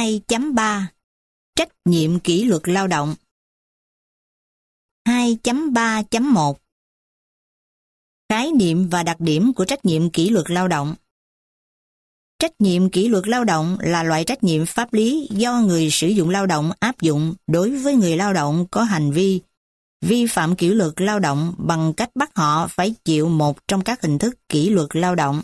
2.3 Trách nhiệm kỷ luật lao động. 2.3.1 Khái niệm và đặc điểm của trách nhiệm kỷ luật lao động. Trách nhiệm kỷ luật lao động là loại trách nhiệm pháp lý do người sử dụng lao động áp dụng đối với người lao động có hành vi vi phạm kỷ luật lao động bằng cách bắt họ phải chịu một trong các hình thức kỷ luật lao động.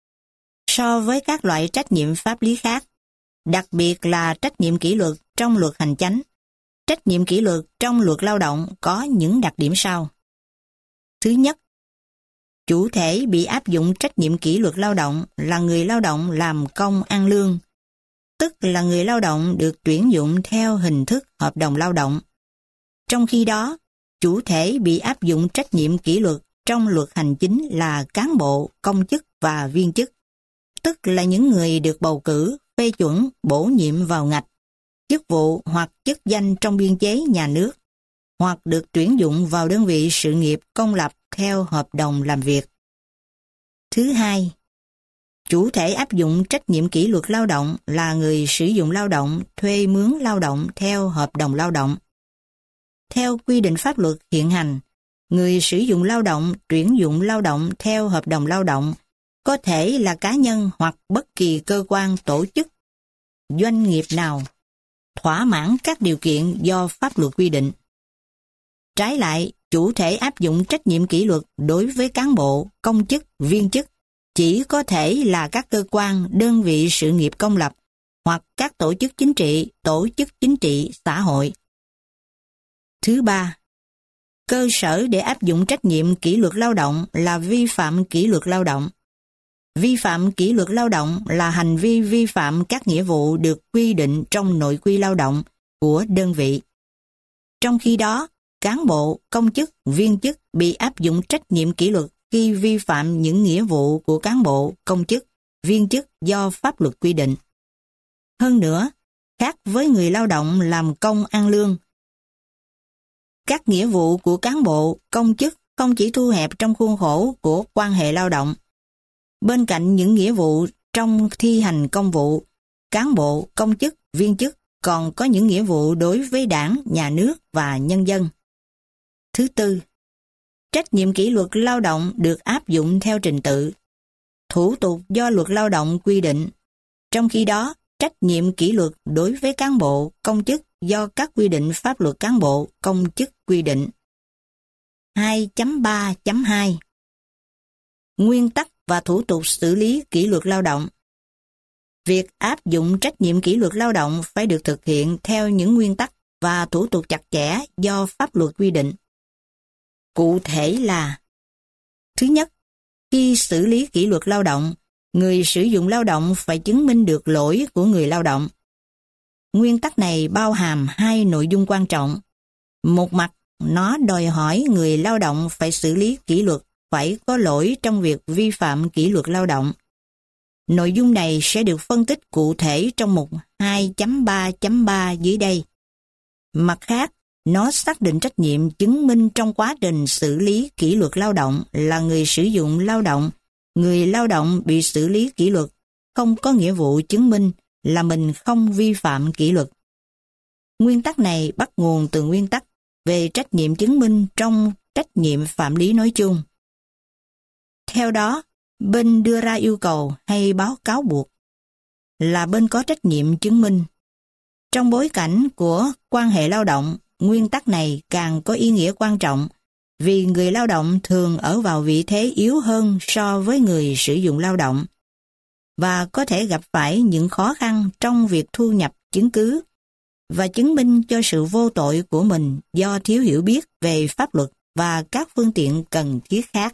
So với các loại trách nhiệm pháp lý khác, đặc biệt là trách nhiệm kỷ luật trong luật hành chánh, trách nhiệm kỷ luật trong luật lao động có những đặc điểm sau. Thứ nhất, chủ thể bị áp dụng trách nhiệm kỷ luật lao động là người lao động làm công ăn lương, tức là người lao động được tuyển dụng theo hình thức hợp đồng lao động. Trong khi đó, chủ thể bị áp dụng trách nhiệm kỷ luật trong luật hành chính là cán bộ, công chức và viên chức, tức là những người được bầu cử, phê chuẩn, bổ nhiệm vào ngạch, chức vụ hoặc chức danh trong biên chế nhà nước, hoặc được tuyển dụng vào đơn vị sự nghiệp công lập theo hợp đồng làm việc. Thứ hai, chủ thể áp dụng trách nhiệm kỷ luật lao động là người sử dụng lao động thuê mướn lao động theo hợp đồng lao động. Theo quy định pháp luật hiện hành, người sử dụng lao động tuyển dụng lao động theo hợp đồng lao động có thể là cá nhân hoặc bất kỳ cơ quan tổ chức, doanh nghiệp nào, thỏa mãn các điều kiện do pháp luật quy định. Trái lại, chủ thể áp dụng trách nhiệm kỷ luật đối với cán bộ, công chức, viên chức chỉ có thể là các cơ quan, đơn vị sự nghiệp công lập hoặc các tổ chức chính trị, xã hội. Thứ ba, cơ sở để áp dụng trách nhiệm kỷ luật lao động là vi phạm kỷ luật lao động. Vi phạm kỷ luật lao động là hành vi vi phạm các nghĩa vụ được quy định trong nội quy lao động của đơn vị. Trong khi đó, cán bộ, công chức, viên chức bị áp dụng trách nhiệm kỷ luật khi vi phạm những nghĩa vụ của cán bộ, công chức, viên chức do pháp luật quy định. Hơn nữa, khác với người lao động làm công ăn lương, các nghĩa vụ của cán bộ, công chức không chỉ thu hẹp trong khuôn khổ của quan hệ lao động. Bên cạnh những nghĩa vụ trong thi hành công vụ, cán bộ, công chức, viên chức còn có những nghĩa vụ đối với đảng, nhà nước và nhân dân. Thứ tư, trách nhiệm kỷ luật lao động được áp dụng theo trình tự, thủ tục do luật lao động quy định. Trong khi đó, trách nhiệm kỷ luật đối với cán bộ, công chức do các quy định pháp luật cán bộ, công chức quy định. 2.3.2 Nguyên tắc và thủ tục xử lý kỷ luật lao động. Việc áp dụng trách nhiệm kỷ luật lao động phải được thực hiện theo những nguyên tắc và thủ tục chặt chẽ do pháp luật quy định. Cụ thể là: thứ nhất, khi xử lý kỷ luật lao động, người sử dụng lao động phải chứng minh được lỗi của người lao động. Nguyên tắc này bao hàm hai nội dung quan trọng. Một mặt, nó đòi hỏi người lao động phải xử lý kỷ luật phải có lỗi trong việc vi phạm kỷ luật lao động. Nội dung này sẽ được phân tích cụ thể trong mục 2.3.3 dưới đây. Mặt khác, nó xác định trách nhiệm chứng minh trong quá trình xử lý kỷ luật lao động là người sử dụng lao động. Người lao động bị xử lý kỷ luật không có nghĩa vụ chứng minh là mình không vi phạm kỷ luật. Nguyên tắc này bắt nguồn từ nguyên tắc về trách nhiệm chứng minh trong trách nhiệm phạm lý nói chung. Theo đó, bên đưa ra yêu cầu hay báo cáo buộc là bên có trách nhiệm chứng minh. Trong bối cảnh của quan hệ lao động, nguyên tắc này càng có ý nghĩa quan trọng vì người lao động thường ở vào vị thế yếu hơn so với người sử dụng lao động và có thể gặp phải những khó khăn trong việc thu nhập chứng cứ và chứng minh cho sự vô tội của mình do thiếu hiểu biết về pháp luật và các phương tiện cần thiết khác.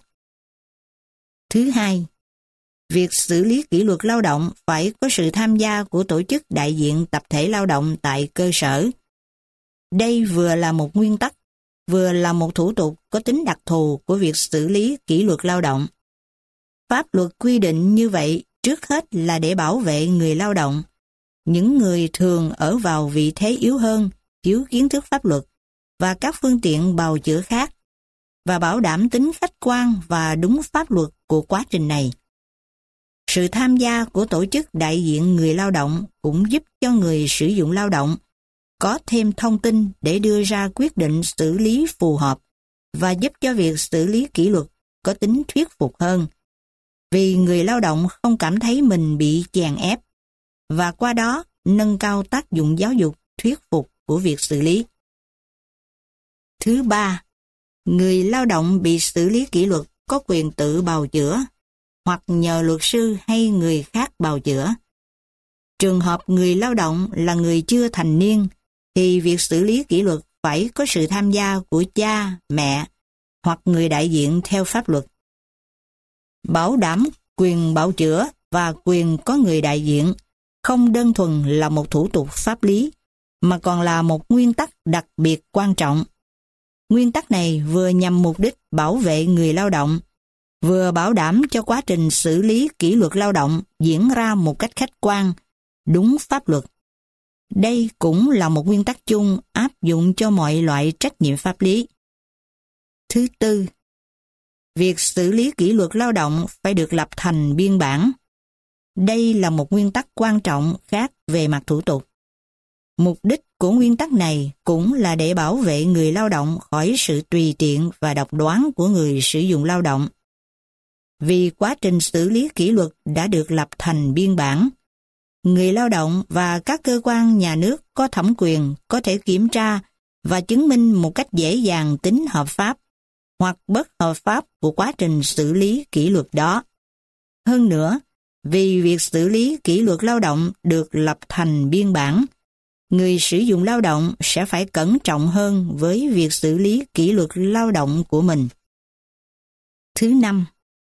Thứ hai, việc xử lý kỷ luật lao động phải có sự tham gia của tổ chức đại diện tập thể lao động tại cơ sở. Đây vừa là một nguyên tắc, vừa là một thủ tục có tính đặc thù của việc xử lý kỷ luật lao động. Pháp luật quy định như vậy trước hết là để bảo vệ người lao động, những người thường ở vào vị thế yếu hơn, thiếu kiến thức pháp luật và các phương tiện bào chữa khác, và bảo đảm tính khách quan và đúng pháp luật của quá trình này. Sự tham gia của tổ chức đại diện người lao động cũng giúp cho người sử dụng lao động có thêm thông tin để đưa ra quyết định xử lý phù hợp và giúp cho việc xử lý kỷ luật có tính thuyết phục hơn. Vì người lao động không cảm thấy mình bị chèn ép và qua đó nâng cao tác dụng giáo dục thuyết phục của việc xử lý. Thứ ba, người lao động bị xử lý kỷ luật có quyền tự bào chữa hoặc nhờ luật sư hay người khác bào chữa. Trường hợp người lao động là người chưa thành niên thì việc xử lý kỷ luật phải có sự tham gia của cha, mẹ hoặc người đại diện theo pháp luật. Bảo đảm quyền bào chữa và quyền có người đại diện không đơn thuần là một thủ tục pháp lý mà còn là một nguyên tắc đặc biệt quan trọng. Nguyên tắc này vừa nhằm mục đích bảo vệ người lao động, vừa bảo đảm cho quá trình xử lý kỷ luật lao động diễn ra một cách khách quan, đúng pháp luật. Đây cũng là một nguyên tắc chung áp dụng cho mọi loại trách nhiệm pháp lý. Thứ tư, việc xử lý kỷ luật lao động phải được lập thành biên bản. Đây là một nguyên tắc quan trọng khác về mặt thủ tục. Mục đích của nguyên tắc này cũng là để bảo vệ người lao động khỏi sự tùy tiện và độc đoán của người sử dụng lao động. Vì quá trình xử lý kỷ luật đã được lập thành biên bản, người lao động và các cơ quan nhà nước có thẩm quyền có thể kiểm tra và chứng minh một cách dễ dàng tính hợp pháp hoặc bất hợp pháp của quá trình xử lý kỷ luật đó. Hơn nữa, vì việc xử lý kỷ luật lao động được lập thành biên bản, người sử dụng lao động sẽ phải cẩn trọng hơn với việc xử lý kỷ luật lao động của mình. Thứ năm,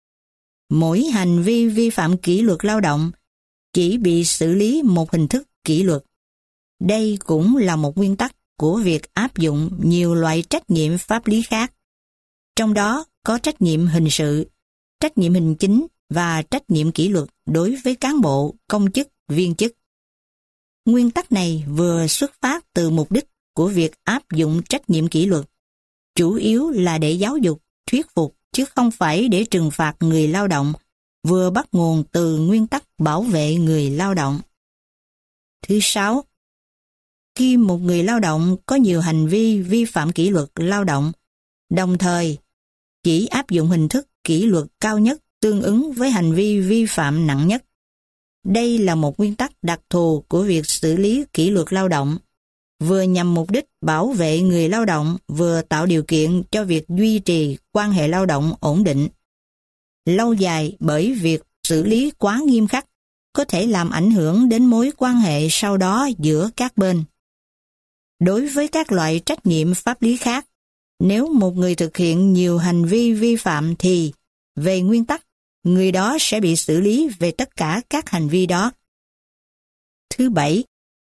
mỗi hành vi vi phạm kỷ luật lao động chỉ bị xử lý một hình thức kỷ luật. Đây cũng là một nguyên tắc của việc áp dụng nhiều loại trách nhiệm pháp lý khác. Trong đó có trách nhiệm hình sự, trách nhiệm hành chính và trách nhiệm kỷ luật đối với cán bộ, công chức, viên chức. Nguyên tắc này vừa xuất phát từ mục đích của việc áp dụng trách nhiệm kỷ luật, chủ yếu là để giáo dục, thuyết phục chứ không phải để trừng phạt người lao động, vừa bắt nguồn từ nguyên tắc bảo vệ người lao động. Thứ sáu, khi một người lao động có nhiều hành vi vi phạm kỷ luật lao động, đồng thời chỉ áp dụng hình thức kỷ luật cao nhất tương ứng với hành vi vi phạm nặng nhất. Đây là một nguyên tắc đặc thù của việc xử lý kỷ luật lao động, vừa nhằm mục đích bảo vệ người lao động, vừa tạo điều kiện cho việc duy trì quan hệ lao động ổn định. Lâu dài, bởi việc xử lý quá nghiêm khắc có thể làm ảnh hưởng đến mối quan hệ sau đó giữa các bên. Đối với các loại trách nhiệm pháp lý khác, nếu một người thực hiện nhiều hành vi vi phạm thì, về nguyên tắc, người đó sẽ bị xử lý về tất cả các hành vi đó. Thứ bảy,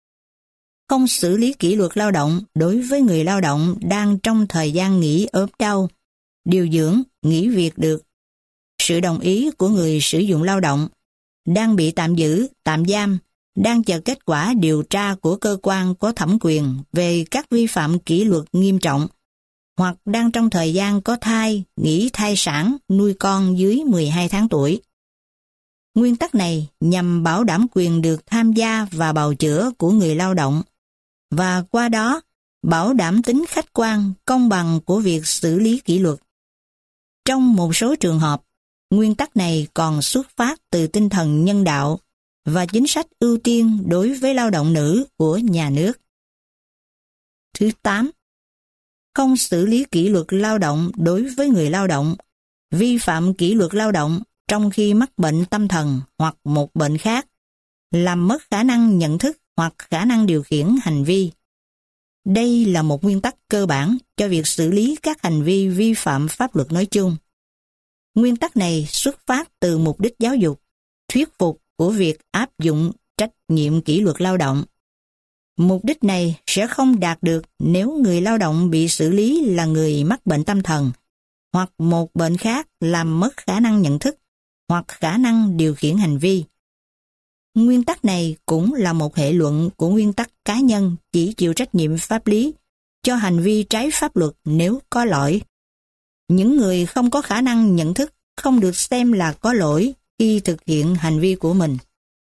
không xử lý kỷ luật lao động đối với người lao động đang trong thời gian nghỉ ốm đau, điều dưỡng, nghỉ việc được. Sự đồng ý của người sử dụng lao động, đang bị tạm giữ, tạm giam, đang chờ kết quả điều tra của cơ quan có thẩm quyền về các vi phạm kỷ luật nghiêm trọng, hoặc đang trong thời gian có thai, nghỉ thai sản, nuôi con dưới 12 tháng tuổi. Nguyên tắc này nhằm bảo đảm quyền được tham gia và bào chữa của người lao động, và qua đó bảo đảm tính khách quan, công bằng của việc xử lý kỷ luật. Trong một số trường hợp, nguyên tắc này còn xuất phát từ tinh thần nhân đạo và chính sách ưu tiên đối với lao động nữ của nhà nước. Thứ 8. Không xử lý kỷ luật lao động đối với người lao động vi phạm kỷ luật lao động trong khi mắc bệnh tâm thần hoặc một bệnh khác, làm mất khả năng nhận thức hoặc khả năng điều khiển hành vi. Đây là một nguyên tắc cơ bản cho việc xử lý các hành vi vi phạm pháp luật nói chung. Nguyên tắc này xuất phát từ mục đích giáo dục, thuyết phục của việc áp dụng trách nhiệm kỷ luật lao động. Mục đích này sẽ không đạt được nếu người lao động bị xử lý là người mắc bệnh tâm thần hoặc một bệnh khác làm mất khả năng nhận thức hoặc khả năng điều khiển hành vi. Nguyên tắc này cũng là một hệ luận của nguyên tắc cá nhân chỉ chịu trách nhiệm pháp lý cho hành vi trái pháp luật nếu có lỗi. Những người không có khả năng nhận thức không được xem là có lỗi khi thực hiện hành vi của mình.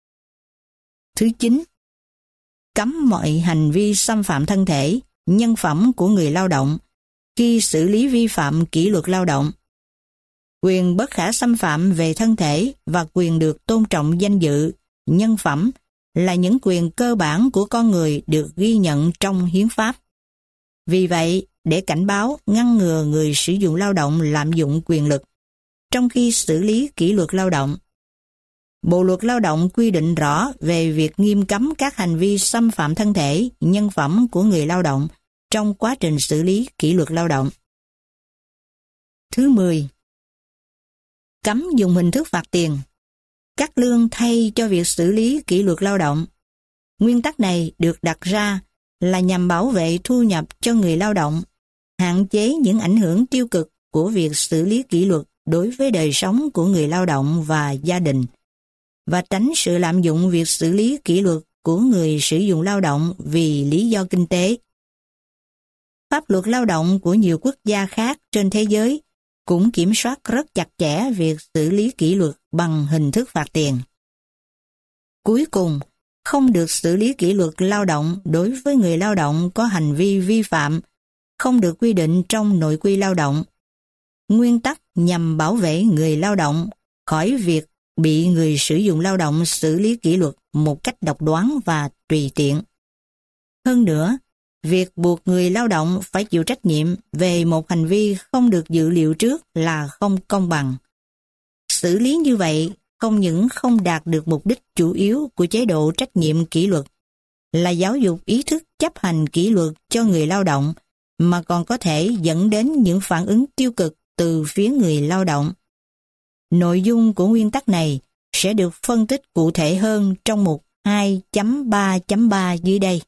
Thứ 9. Cấm mọi hành vi xâm phạm thân thể, nhân phẩm của người lao động khi xử lý vi phạm kỷ luật lao động. Quyền bất khả xâm phạm về thân thể và quyền được tôn trọng danh dự, nhân phẩm là những quyền cơ bản của con người được ghi nhận trong hiến pháp. Vì vậy, để cảnh báo, ngăn ngừa người sử dụng lao động lạm dụng quyền lực trong khi xử lý kỷ luật lao động, Bộ luật lao động quy định rõ về việc nghiêm cấm các hành vi xâm phạm thân thể, nhân phẩm của người lao động trong quá trình xử lý kỷ luật lao động. Thứ 10. Cấm dùng hình thức phạt tiền, cắt lương thay cho việc xử lý kỷ luật lao động. Nguyên tắc này được đặt ra là nhằm bảo vệ thu nhập cho người lao động, hạn chế những ảnh hưởng tiêu cực của việc xử lý kỷ luật đối với đời sống của người lao động và gia đình, và tránh sự lạm dụng việc xử lý kỷ luật của người sử dụng lao động vì lý do kinh tế. Pháp luật lao động của nhiều quốc gia khác trên thế giới cũng kiểm soát rất chặt chẽ việc xử lý kỷ luật bằng hình thức phạt tiền. Cuối cùng, không được xử lý kỷ luật lao động đối với người lao động có hành vi vi phạm, không được quy định trong nội quy lao động. Nguyên tắc nhằm bảo vệ người lao động khỏi việc bị người sử dụng lao động xử lý kỷ luật một cách độc đoán và tùy tiện. Hơn nữa, việc buộc người lao động phải chịu trách nhiệm về một hành vi không được dự liệu trước là không công bằng. Xử lý như vậy không những không đạt được mục đích chủ yếu của chế độ trách nhiệm kỷ luật, là giáo dục ý thức chấp hành kỷ luật cho người lao động, mà còn có thể dẫn đến những phản ứng tiêu cực từ phía người lao động. Nội dung của nguyên tắc này sẽ được phân tích cụ thể hơn trong mục 2.3.3 dưới đây.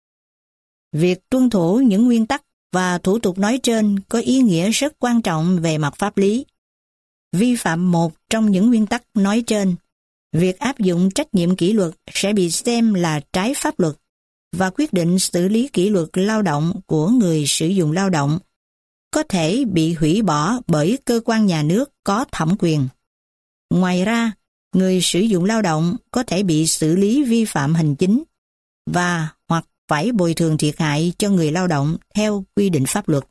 Việc tuân thủ những nguyên tắc và thủ tục nói trên có ý nghĩa rất quan trọng về mặt pháp lý. Vi phạm một trong những nguyên tắc nói trên, việc áp dụng trách nhiệm kỷ luật sẽ bị xem là trái pháp luật, và quyết định xử lý kỷ luật lao động của người sử dụng lao động có thể bị hủy bỏ bởi cơ quan nhà nước có thẩm quyền. Ngoài ra, người sử dụng lao động có thể bị xử lý vi phạm hành chính và hoặc phải bồi thường thiệt hại cho người lao động theo quy định pháp luật.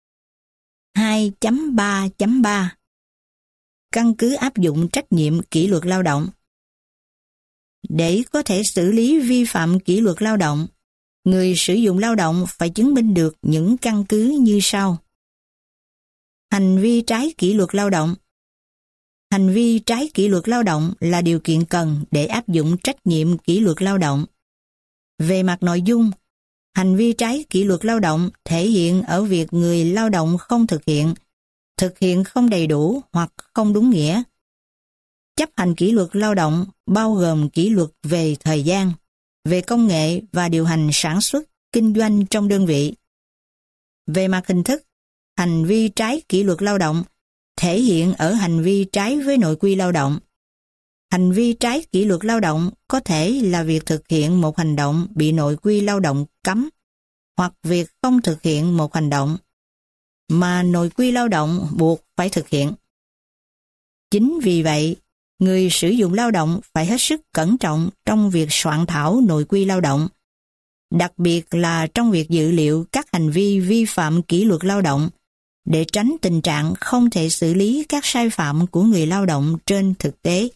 2.3.3 Căn cứ áp dụng trách nhiệm kỷ luật lao động. Để có thể xử lý vi phạm kỷ luật lao động, người sử dụng lao động phải chứng minh được những căn cứ như sau. Hành vi trái kỷ luật lao động. Hành vi trái kỷ luật lao động là điều kiện cần để áp dụng trách nhiệm kỷ luật lao động. Về mặt nội dung, hành vi trái kỷ luật lao động thể hiện ở việc người lao động không thực hiện không đầy đủ hoặc không đúng nghĩa. Chấp hành kỷ luật lao động bao gồm kỷ luật về thời gian, về công nghệ và điều hành sản xuất, kinh doanh trong đơn vị. Về mặt hình thức, hành vi trái kỷ luật lao động thể hiện ở hành vi trái với nội quy lao động. Hành vi trái kỷ luật lao động có thể là việc thực hiện một hành động bị nội quy lao động cấm, hoặc việc không thực hiện một hành động mà nội quy lao động buộc phải thực hiện. Chính vì vậy, người sử dụng lao động phải hết sức cẩn trọng trong việc soạn thảo nội quy lao động, đặc biệt là trong việc dự liệu các hành vi vi phạm kỷ luật lao động, để tránh tình trạng không thể xử lý các sai phạm của người lao động trên thực tế.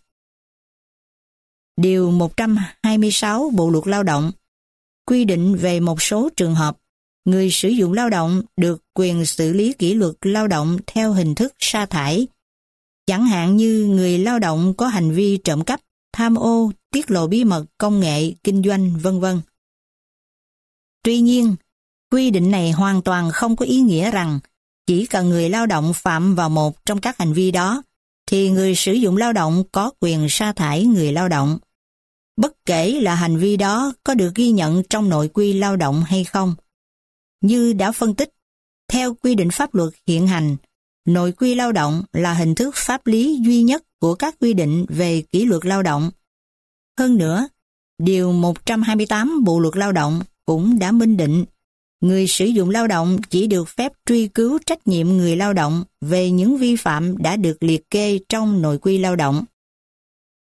Điều 126 Bộ luật lao động quy định về một số trường hợp người sử dụng lao động được quyền xử lý kỷ luật lao động theo hình thức sa thải, chẳng hạn như người lao động có hành vi trộm cắp, tham ô, tiết lộ bí mật công nghệ, kinh doanh, v.v. Tuy nhiên, quy định này hoàn toàn không có ý nghĩa rằng chỉ cần người lao động phạm vào một trong các hành vi đó, thì người sử dụng lao động có quyền sa thải người lao động, bất kể là hành vi đó có được ghi nhận trong nội quy lao động hay không. Như đã phân tích, theo quy định pháp luật hiện hành, nội quy lao động là hình thức pháp lý duy nhất của các quy định về kỷ luật lao động. Hơn nữa, Điều 128 Bộ luật lao động cũng đã minh định người sử dụng lao động chỉ được phép truy cứu trách nhiệm người lao động về những vi phạm đã được liệt kê trong nội quy lao động.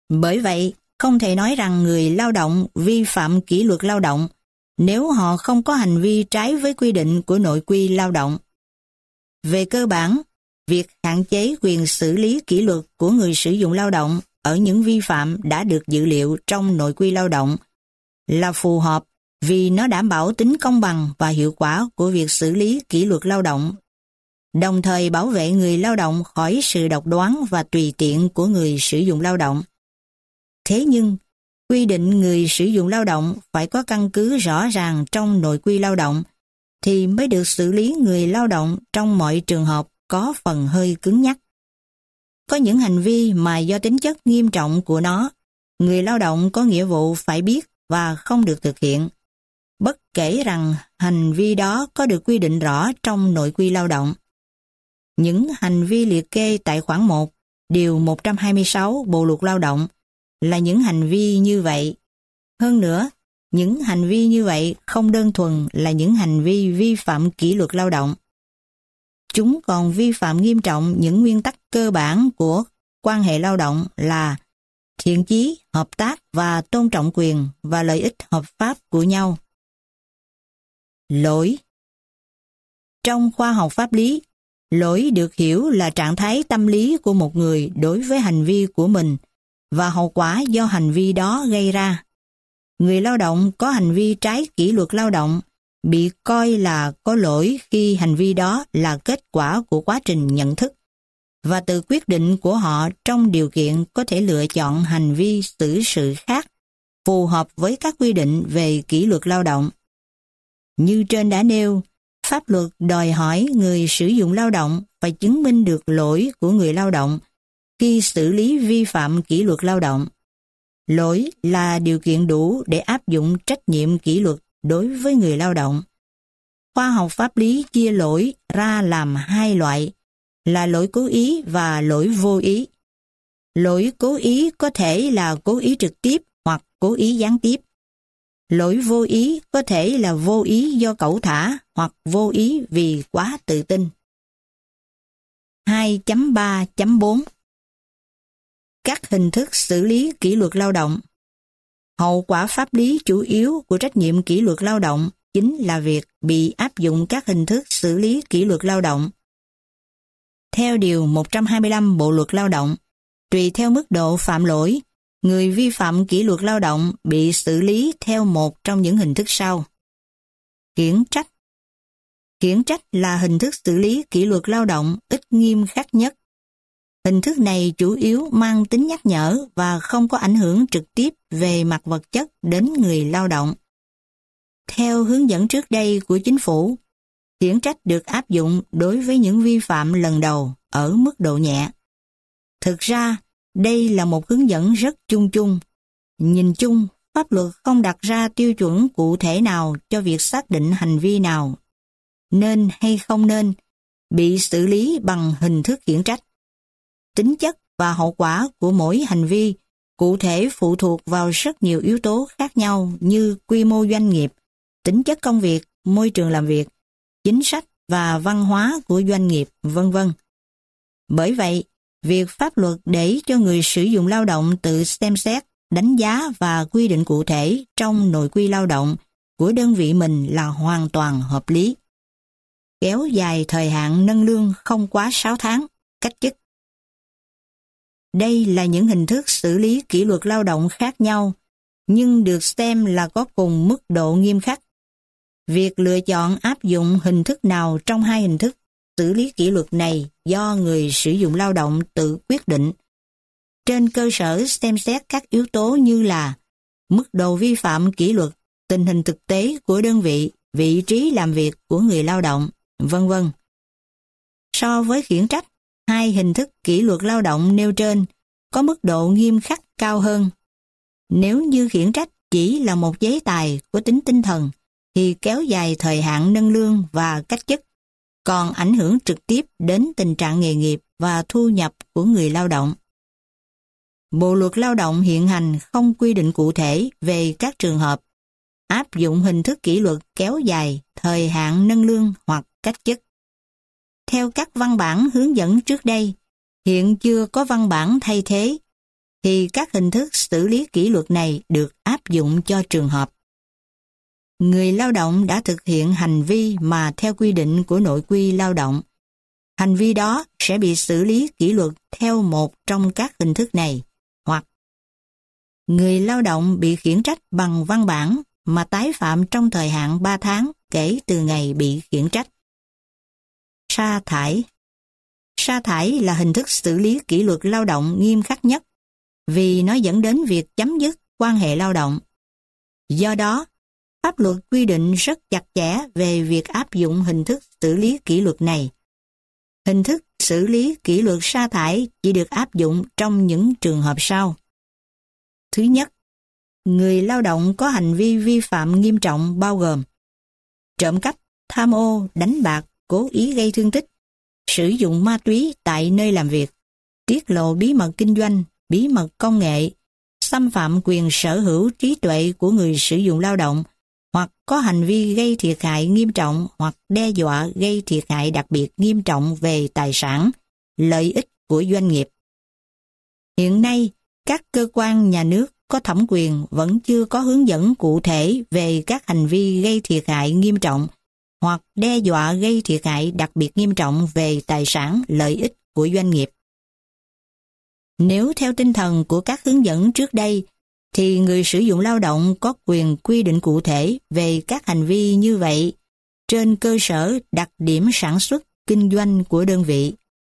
Bởi vậy, không thể nói rằng người lao động vi phạm kỷ luật lao động nếu họ không có hành vi trái với quy định của nội quy lao động. Về cơ bản, việc hạn chế quyền xử lý kỷ luật của người sử dụng lao động ở những vi phạm đã được dự liệu trong nội quy lao động là phù hợp vì nó đảm bảo tính công bằng và hiệu quả của việc xử lý kỷ luật lao động, đồng thời bảo vệ người lao động khỏi sự độc đoán và tùy tiện của người sử dụng lao động. Thế nhưng, quy định người sử dụng lao động phải có căn cứ rõ ràng trong nội quy lao động thì mới được xử lý người lao động trong mọi trường hợp có phần hơi cứng nhắc. Có những hành vi mà do tính chất nghiêm trọng của nó, người lao động có nghĩa vụ phải biết và không được thực hiện, bất kể rằng hành vi đó có được quy định rõ trong nội quy lao động. Những hành vi liệt kê tại khoản 1, điều 126 Bộ luật Lao động là những hành vi như vậy. Hơn nữa, những hành vi như vậy không đơn thuần là những hành vi vi phạm kỷ luật lao động. Chúng còn vi phạm nghiêm trọng những nguyên tắc cơ bản của quan hệ lao động là thiện chí, hợp tác và tôn trọng quyền và lợi ích hợp pháp của nhau. Lỗi. Trong khoa học pháp lý, lỗi được hiểu là trạng thái tâm lý của một người đối với hành vi của mình và hậu quả do hành vi đó gây ra. Người lao động có hành vi trái kỷ luật lao động bị coi là có lỗi khi hành vi đó là kết quả của quá trình nhận thức và tự quyết định của họ trong điều kiện có thể lựa chọn hành vi xử sự khác phù hợp với các quy định về kỷ luật lao động. Như trên đã nêu, pháp luật đòi hỏi người sử dụng lao động phải chứng minh được lỗi của người lao động khi xử lý vi phạm kỷ luật lao động. Lỗi là điều kiện đủ để áp dụng trách nhiệm kỷ luật đối với người lao động. Khoa học pháp lý chia lỗi ra làm hai loại, là lỗi cố ý và lỗi vô ý. Lỗi cố ý có thể là cố ý trực tiếp hoặc cố ý gián tiếp. Lỗi vô ý có thể là vô ý do cẩu thả hoặc vô ý vì quá tự tin. 2.3.4 Các hình thức xử lý kỷ luật lao động. Hậu quả pháp lý chủ yếu của trách nhiệm kỷ luật lao động chính là việc bị áp dụng các hình thức xử lý kỷ luật lao động. Theo điều 125 Bộ luật Lao động, tùy theo mức độ phạm lỗi, người vi phạm kỷ luật lao động bị xử lý theo một trong những hình thức sau. Khiển trách. Khiển trách là hình thức xử lý kỷ luật lao động ít nghiêm khắc nhất. Hình thức này chủ yếu mang tính nhắc nhở và không có ảnh hưởng trực tiếp về mặt vật chất đến người lao động. Theo hướng dẫn trước đây của chính phủ, khiển trách được áp dụng đối với những vi phạm lần đầu ở mức độ nhẹ. Thực ra, đây là một hướng dẫn rất chung chung. Nhìn chung, pháp luật không đặt ra tiêu chuẩn cụ thể nào cho việc xác định hành vi nào nên hay không nên bị xử lý bằng hình thức khiển trách. Tính chất và hậu quả của mỗi hành vi cụ thể phụ thuộc vào rất nhiều yếu tố khác nhau như quy mô doanh nghiệp, tính chất công việc, môi trường làm việc, chính sách và văn hóa của doanh nghiệp, vân vân. Bởi vậy, việc pháp luật để cho người sử dụng lao động tự xem xét, đánh giá và quy định cụ thể trong nội quy lao động của đơn vị mình là hoàn toàn hợp lý. Kéo dài thời hạn nâng lương không quá 6 tháng, cách chức. Đây là những hình thức xử lý kỷ luật lao động khác nhau, nhưng được xem là có cùng mức độ nghiêm khắc. Việc lựa chọn áp dụng hình thức nào trong hai hình thức xử lý kỷ luật này do người sử dụng lao động tự quyết định, trên cơ sở xem xét các yếu tố như là mức độ vi phạm kỷ luật, tình hình thực tế của đơn vị, vị trí làm việc của người lao động, vân vân. So với khiển trách, hai hình thức kỷ luật lao động nêu trên có mức độ nghiêm khắc cao hơn. Nếu như khiển trách chỉ là một giấy tài của tính tinh thần, thì kéo dài thời hạn nâng lương và cách chức, còn ảnh hưởng trực tiếp đến tình trạng nghề nghiệp và thu nhập của người lao động. Bộ luật lao động hiện hành không quy định cụ thể về các trường hợp áp dụng hình thức kỷ luật kéo dài thời hạn nâng lương hoặc cách chức. Theo các văn bản hướng dẫn trước đây, hiện chưa có văn bản thay thế. thì các hình thức xử lý kỷ luật này được áp dụng cho trường hợp người lao động đã thực hiện hành vi mà theo quy định của nội quy lao động. Hành vi đó sẽ bị xử lý kỷ luật theo một trong các hình thức này, hoặc người lao động bị khiển trách bằng văn bản mà tái phạm trong thời hạn 3 tháng kể từ ngày bị khiển trách. Sa thải. Sa thải là hình thức xử lý kỷ luật lao động nghiêm khắc nhất vì nó dẫn đến việc chấm dứt quan hệ lao động. Do đó, pháp luật quy định rất chặt chẽ về việc áp dụng hình thức xử lý kỷ luật này. Hình thức xử lý kỷ luật sa thải chỉ được áp dụng trong những trường hợp sau. Thứ nhất, người lao động có hành vi vi phạm nghiêm trọng bao gồm trộm cắp, tham ô, đánh bạc, cố ý gây thương tích, sử dụng ma túy tại nơi làm việc, tiết lộ bí mật kinh doanh, bí mật công nghệ, xâm phạm quyền sở hữu trí tuệ của người sử dụng lao động, hoặc có hành vi gây thiệt hại nghiêm trọng hoặc đe dọa gây thiệt hại đặc biệt nghiêm trọng về tài sản, lợi ích của doanh nghiệp. Hiện nay, các cơ quan nhà nước có thẩm quyền vẫn chưa có hướng dẫn cụ thể về các hành vi gây thiệt hại nghiêm trọng hoặc đe dọa gây thiệt hại đặc biệt nghiêm trọng về tài sản, lợi ích của doanh nghiệp. Nếu theo tinh thần của các hướng dẫn trước đây, thì người sử dụng lao động có quyền quy định cụ thể về các hành vi như vậy trên cơ sở đặc điểm sản xuất, kinh doanh của đơn vị.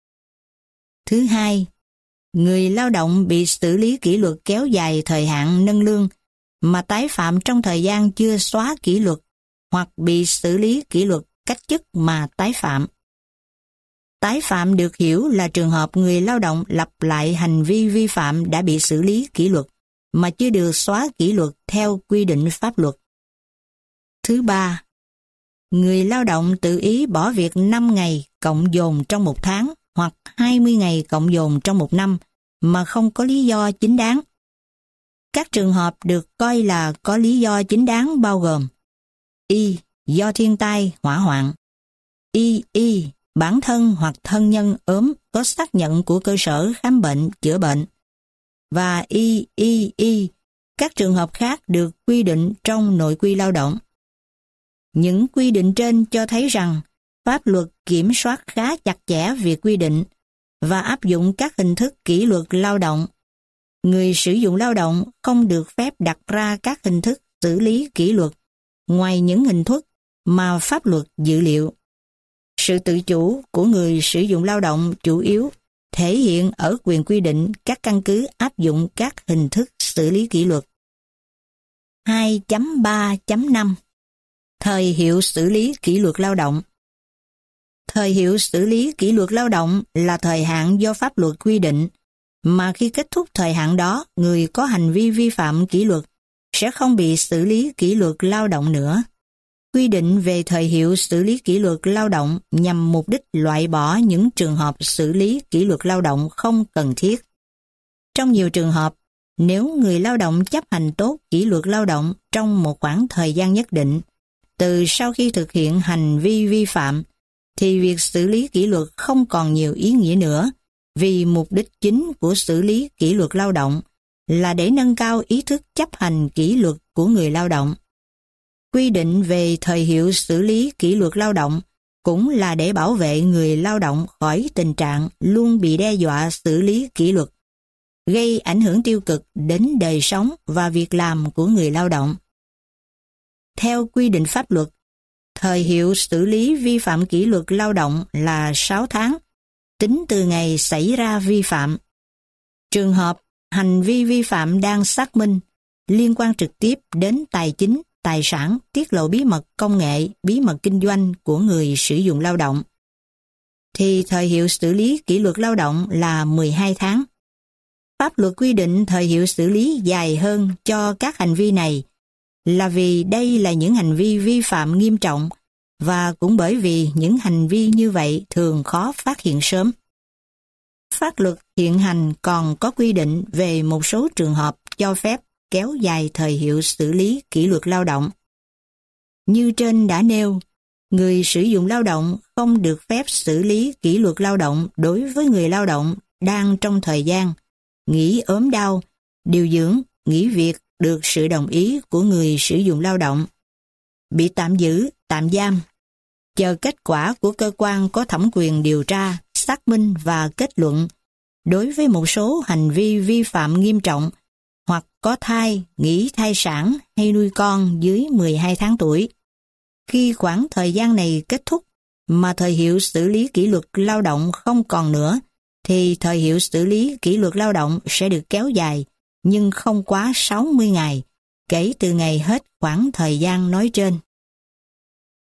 Thứ hai, người lao động bị xử lý kỷ luật kéo dài thời hạn nâng lương mà tái phạm trong thời gian chưa xóa kỷ luật hoặc bị xử lý kỷ luật cách chức mà tái phạm. Tái phạm được hiểu là trường hợp người lao động lặp lại hành vi vi phạm đã bị xử lý kỷ luật mà chưa được xóa kỷ luật theo quy định pháp luật. Thứ ba, người lao động tự ý bỏ việc 5 ngày cộng dồn trong 1 tháng hoặc 20 ngày cộng dồn trong 1 năm mà không có lý do chính đáng. Các trường hợp được coi là có lý do chính đáng bao gồm y. Do thiên tai, hỏa hoạn. Y. Bản thân hoặc thân nhân ốm có xác nhận của cơ sở khám bệnh, chữa bệnh. Và y. Các trường hợp khác được quy định trong nội quy lao động. Những quy định trên cho thấy rằng pháp luật kiểm soát khá chặt chẽ việc quy định và áp dụng các hình thức kỷ luật lao động. Người sử dụng lao động không được phép đặt ra các hình thức xử lý kỷ luật ngoài những hình thức mà pháp luật dự liệu. Sự tự chủ của người sử dụng lao động chủ yếu thể hiện ở quyền quy định các căn cứ áp dụng các hình thức xử lý kỷ luật. 2.3.5 Thời hiệu xử lý kỷ luật lao động. Thời hiệu xử lý kỷ luật lao động là thời hạn do pháp luật quy định, mà khi kết thúc thời hạn đó, người có hành vi vi phạm kỷ luật sẽ không bị xử lý kỷ luật lao động nữa. Quy định về thời hiệu xử lý kỷ luật lao động nhằm mục đích loại bỏ những trường hợp xử lý kỷ luật lao động không cần thiết. Trong nhiều trường hợp, nếu người lao động chấp hành tốt kỷ luật lao động trong một khoảng thời gian nhất định, từ sau khi thực hiện hành vi vi phạm, thì việc xử lý kỷ luật không còn nhiều ý nghĩa nữa, vì mục đích chính của xử lý kỷ luật lao động là để nâng cao ý thức chấp hành kỷ luật của người lao động. Quy định về thời hiệu xử lý kỷ luật lao động cũng là để bảo vệ người lao động khỏi tình trạng luôn bị đe dọa xử lý kỷ luật, gây ảnh hưởng tiêu cực đến đời sống và việc làm của người lao động. Theo quy định pháp luật, thời hiệu xử lý vi phạm kỷ luật lao động là 6 tháng, tính từ ngày xảy ra vi phạm. Trường hợp hành vi vi phạm đang xác minh, liên quan trực tiếp đến tài chính, tài sản, tiết lộ bí mật công nghệ, bí mật kinh doanh của người sử dụng lao động, thì thời hiệu xử lý kỷ luật lao động là 12 tháng. Pháp luật quy định thời hiệu xử lý dài hơn cho các hành vi này là vì đây là những hành vi vi phạm nghiêm trọng và cũng bởi vì những hành vi như vậy thường khó phát hiện sớm. Pháp luật hiện hành còn có quy định về một số trường hợp cho phép kéo dài thời hiệu xử lý kỷ luật lao động. Như trên đã nêu, người sử dụng lao động không được phép xử lý kỷ luật lao động đối với người lao động đang trong thời gian nghỉ ốm đau, điều dưỡng, nghỉ việc được sự đồng ý của người sử dụng lao động. Bị tạm giữ, tạm giam, chờ kết quả của cơ quan có thẩm quyền điều tra, xác minh và kết luận đối với một số hành vi vi phạm nghiêm trọng hoặc có thai, nghỉ thai sản hay nuôi con dưới 12 tháng tuổi. Khi khoảng thời gian này kết thúc mà thời hiệu xử lý kỷ luật lao động không còn nữa, thì thời hiệu xử lý kỷ luật lao động sẽ được kéo dài nhưng không quá 60 ngày, kể từ ngày hết khoảng thời gian nói trên.